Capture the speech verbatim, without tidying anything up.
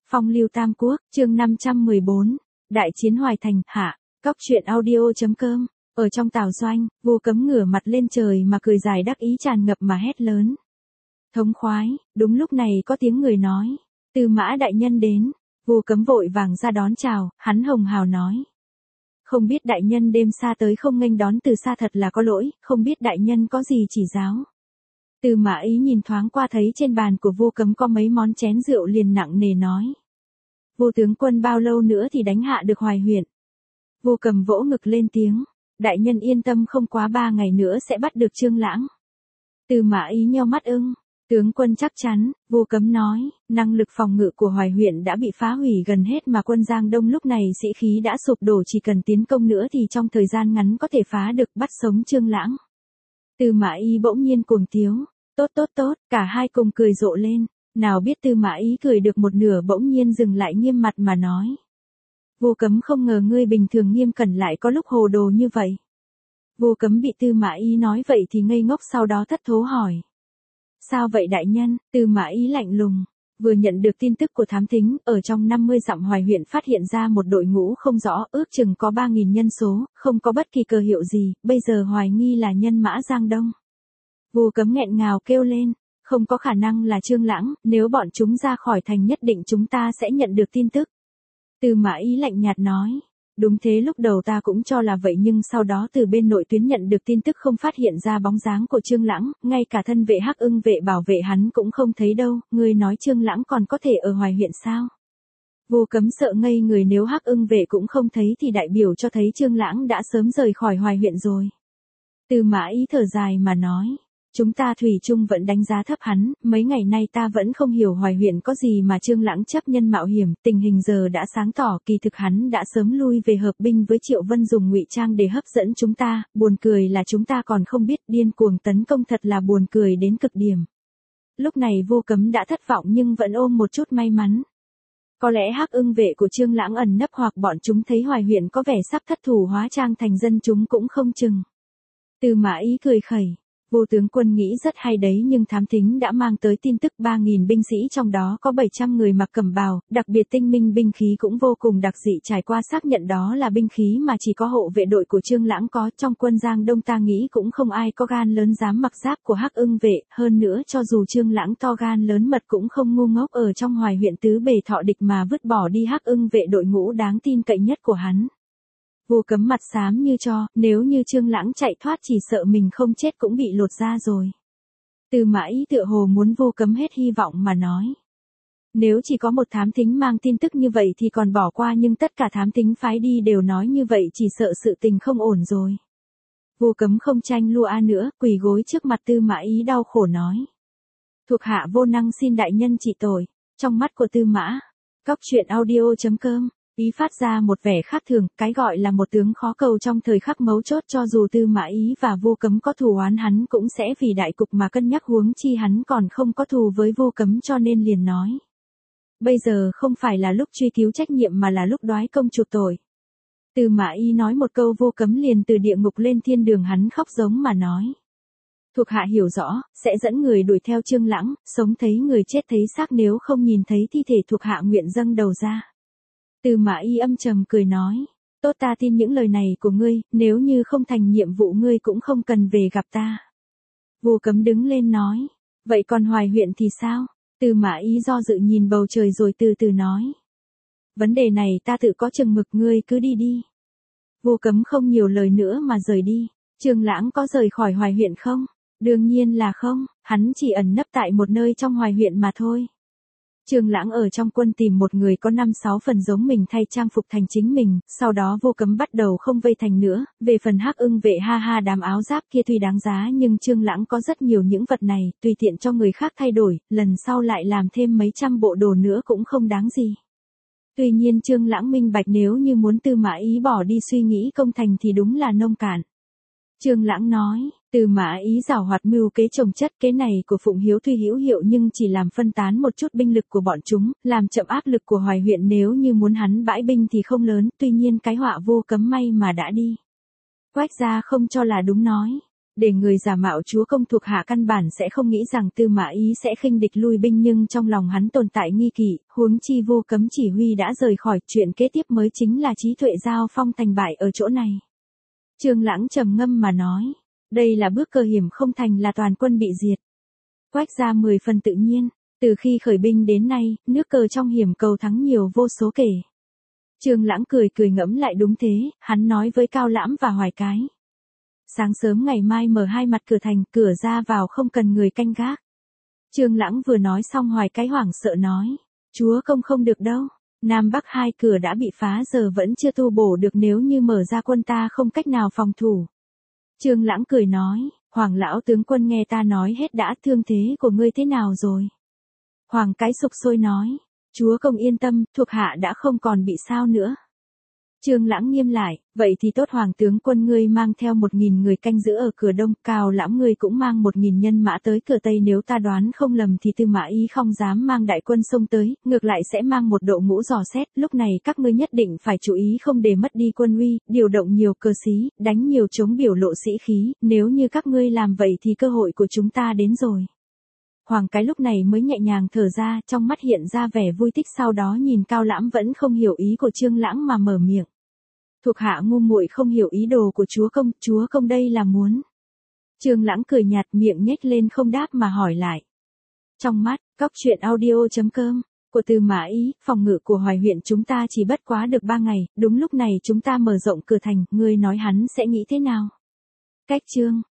Phong lưu Tam Quốc, chương năm trăm mười bốn, Đại chiến Hoài Thành, hạ, Cóc truyện audio.com, ở trong tào doanh, Vô Cấm ngửa mặt lên trời mà cười dài đắc ý tràn ngập mà hét lớn. Thống khoái, đúng lúc này có tiếng người nói, Tư Mã đại nhân đến, Vô Cấm vội vàng ra đón chào, hắn hồng hào nói. Không biết đại nhân đêm xa tới không nghênh đón từ xa thật là có lỗi, không biết đại nhân có gì chỉ giáo. Tư Mã Ý nhìn thoáng qua thấy trên bàn của Vô Cấm có mấy món chén rượu liền nặng nề nói. Vô tướng quân bao lâu nữa thì đánh hạ được Hoài huyện? Vô Cầm vỗ ngực lên tiếng. Đại nhân yên tâm không quá ba ngày nữa sẽ bắt được Trương Lãng. Tư Mã Ý nheo mắt ưng. Tướng quân chắc chắn, Vô Cấm nói, năng lực phòng ngự của Hoài huyện đã bị phá hủy gần hết mà quân Giang Đông lúc này sĩ khí đã sụp đổ, chỉ cần tiến công nữa thì trong thời gian ngắn có thể phá được, bắt sống Trương Lãng. Tư Mã Ý bỗng nhiên cuồng tiếu. Tốt tốt tốt, cả hai cùng cười rộ lên. Nào biết Tư Mã Ý cười được một nửa bỗng nhiên dừng lại nghiêm mặt mà nói. Vô Cấm không ngờ ngươi bình thường nghiêm cẩn lại có lúc hồ đồ như vậy. Vô Cấm bị Tư Mã Ý nói vậy thì ngây ngốc, sau đó thất thố hỏi. Sao vậy đại nhân? Tư Mã Ý lạnh lùng. Vừa nhận được tin tức của thám thính, ở trong năm mươi dặm Hoài huyện phát hiện ra một đội ngũ không rõ, ước chừng có ba nghìn nhân số, không có bất kỳ cơ hiệu gì, bây giờ hoài nghi là nhân mã Giang Đông. Vô Cấm nghẹn ngào kêu lên, không có khả năng là Trương Lãng, nếu bọn chúng ra khỏi thành nhất định chúng ta sẽ nhận được tin tức. Tư Mã Ý lạnh nhạt nói, đúng thế, lúc đầu ta cũng cho là vậy nhưng sau đó từ bên nội tuyến nhận được tin tức không phát hiện ra bóng dáng của Trương Lãng, ngay cả thân vệ Hắc Ưng vệ bảo vệ hắn cũng không thấy đâu, ngươi nói Trương Lãng còn có thể ở Hoài huyện sao? Vô Cấm sợ ngây người, nếu Hắc Ưng vệ cũng không thấy thì đại biểu cho thấy Trương Lãng đã sớm rời khỏi Hoài huyện rồi. Tư Mã Ý thở dài mà nói. Chúng ta thủy chung vẫn đánh giá thấp hắn, mấy ngày nay ta vẫn không hiểu Hoài huyện có gì mà Trương Lãng chấp nhân mạo hiểm, tình hình giờ đã sáng tỏ, kỳ thực hắn đã sớm lui về hợp binh với Triệu Vân dùng ngụy trang để hấp dẫn chúng ta, buồn cười là chúng ta còn không biết, điên cuồng tấn công thật là buồn cười đến cực điểm. Lúc này Vô Cấm đã thất vọng nhưng vẫn ôm một chút may mắn. Có lẽ Hắc Ưng vệ của Trương Lãng ẩn nấp hoặc bọn chúng thấy Hoài huyện có vẻ sắp thất thủ hóa trang thành dân chúng cũng không chừng. Tư Mã Ý cười khẩy. Vô tướng quân nghĩ rất hay đấy, nhưng thám thính đã mang tới tin tức ba nghìn binh sĩ trong đó có bảy trăm người mặc cẩm bào, đặc biệt tinh minh binh khí cũng vô cùng đặc dị, trải qua xác nhận đó là binh khí mà chỉ có hộ vệ đội của Trương Lãng có, trong quân Giang Đông ta nghĩ cũng không ai có gan lớn dám mặc giáp của Hắc Ưng vệ, hơn nữa cho dù Trương Lãng to gan lớn mật cũng không ngu ngốc ở trong Hoài huyện tứ bề thọ địch mà vứt bỏ đi Hắc Ưng vệ đội ngũ đáng tin cậy nhất của hắn. Vô Cấm mặt xám như tro, nếu như Trương Lãng chạy thoát chỉ sợ mình không chết cũng bị lột da rồi. Tư Mã Ý tựa hồ muốn Vô Cấm hết hy vọng mà nói. Nếu chỉ có một thám thính mang tin tức như vậy thì còn bỏ qua, nhưng tất cả thám thính phái đi đều nói như vậy, chỉ sợ sự tình không ổn rồi. Vô Cấm không tranh lua a nữa, quỳ gối trước mặt Tư Mã Ý đau khổ nói. Thuộc hạ vô năng xin đại nhân trị tội. Trong mắt của Tư Mã, Cóc truyện audio.com. Ý phát ra một vẻ khác thường, cái gọi là một tướng khó cầu trong thời khắc mấu chốt, cho dù Tư Mã Ý và Vô Cấm có thù oán hắn cũng sẽ vì đại cục mà cân nhắc, huống chi hắn còn không có thù với Vô Cấm, cho nên liền nói. Bây giờ không phải là lúc truy cứu trách nhiệm mà là lúc đoái công chuộc tội. Tư Mã Ý nói một câu Vô Cấm liền từ địa ngục lên thiên đường, hắn khóc giống mà nói. Thuộc hạ hiểu rõ, sẽ dẫn người đuổi theo Trương Lãng, sống thấy người chết thấy xác, nếu không nhìn thấy thi thể thuộc hạ nguyện dâng đầu ra. Tư Mã Ý âm trầm cười nói, tốt, ta tin những lời này của ngươi, nếu như không thành nhiệm vụ ngươi cũng không cần về gặp ta. Vô Cấm đứng lên nói, vậy còn Hoài huyện thì sao? Tư Mã Ý do dự nhìn bầu trời rồi từ từ nói. Vấn đề này ta tự có chừng mực, ngươi cứ đi đi. Vô Cấm không nhiều lời nữa mà rời đi. Trương Lãng có rời khỏi Hoài huyện không? Đương nhiên là không, hắn chỉ ẩn nấp tại một nơi trong Hoài huyện mà thôi. Trương Lãng ở trong quân tìm một người có năm sáu phần giống mình thay trang phục thành chính mình, sau đó Vô Cấm bắt đầu không vây thành nữa, về phần Hắc Ưng vệ ha ha, đám áo giáp kia tuy đáng giá nhưng Trương Lãng có rất nhiều những vật này, tùy tiện cho người khác thay đổi, lần sau lại làm thêm mấy trăm bộ đồ nữa cũng không đáng gì. Tuy nhiên Trương Lãng minh bạch nếu như muốn Tư Mã Ý bỏ đi suy nghĩ công thành thì đúng là nông cạn. Trương Lãng nói, Tư Mã Ý giảo hoạt mưu kế trồng chất, kế này của Phụng Hiếu tuy hữu hiệu nhưng chỉ làm phân tán một chút binh lực của bọn chúng, làm chậm áp lực của Hoài huyện, nếu như muốn hắn bãi binh thì không lớn, tuy nhiên cái họa Vô Cấm may mà đã đi. Quách gia không cho là đúng nói, Để người giả mạo chúa công thuộc hạ căn bản sẽ không nghĩ rằng Tư Mã Ý sẽ khinh địch lui binh, nhưng trong lòng hắn tồn tại nghi kỵ, huống chi Vô Cấm chỉ huy đã rời khỏi, chuyện kế tiếp mới chính là Trí Tuệ giao phong thành bại ở chỗ này. Trương Lãng trầm ngâm mà nói, đây là bước cơ hiểm không thành là toàn quân bị diệt. Quách gia mười phần tự nhiên, từ khi khởi binh đến nay, nước cờ trong hiểm cầu thắng nhiều vô số kể. Trương Lãng cười cười ngẫm lại, đúng thế, hắn nói với Cao Lãm và Hoài Cái. Sáng sớm ngày mai mở hai mặt cửa thành, cửa ra vào không cần người canh gác. Trương Lãng vừa nói xong, Hoài Cái hoảng sợ nói, chúa công không được đâu, Nam Bắc hai cửa đã bị phá giờ vẫn chưa tu bổ được, nếu như mở ra quân ta không cách nào phòng thủ. Trương Lãng cười nói, Hoàng lão tướng quân nghe ta nói hết đã, thương thế của ngươi thế nào rồi? Hoàng Cái sục sôi nói, chúa công yên tâm, thuộc hạ đã không còn bị sao nữa. Trương Lãng nghiêm lại, vậy thì tốt, Hoàng tướng quân ngươi mang theo một nghìn người canh giữ ở cửa đông, Cao Lãm ngươi cũng mang một nghìn nhân mã tới cửa tây, nếu ta đoán không lầm thì Tư Mã Ý không dám mang đại quân xông tới, ngược lại sẽ mang một đội ngũ dò xét, lúc này các ngươi nhất định phải chú ý không để mất đi quân uy, điều động nhiều cơ sĩ, đánh nhiều trống biểu lộ sĩ khí, nếu như các ngươi làm vậy thì cơ hội của chúng ta đến rồi. Hoàng Cái lúc này mới nhẹ nhàng thở ra, trong mắt hiện ra vẻ vui thích, sau đó nhìn Cao Lãm vẫn không hiểu ý của Trương Lãng mà mở miệng. Thuộc hạ ngu muội không hiểu ý đồ của chúa công, chúa công đây là muốn. Trương Lãng cười nhạt, miệng nhếch lên không đáp mà hỏi lại. Trong mắt, Cóc Truyện Audio chấm com, của Tư Mã Ý, phòng ngự của Hoài huyện chúng ta chỉ bất quá được ba ngày, đúng lúc này chúng ta mở rộng cửa thành, ngươi nói hắn sẽ nghĩ thế nào? Cách chương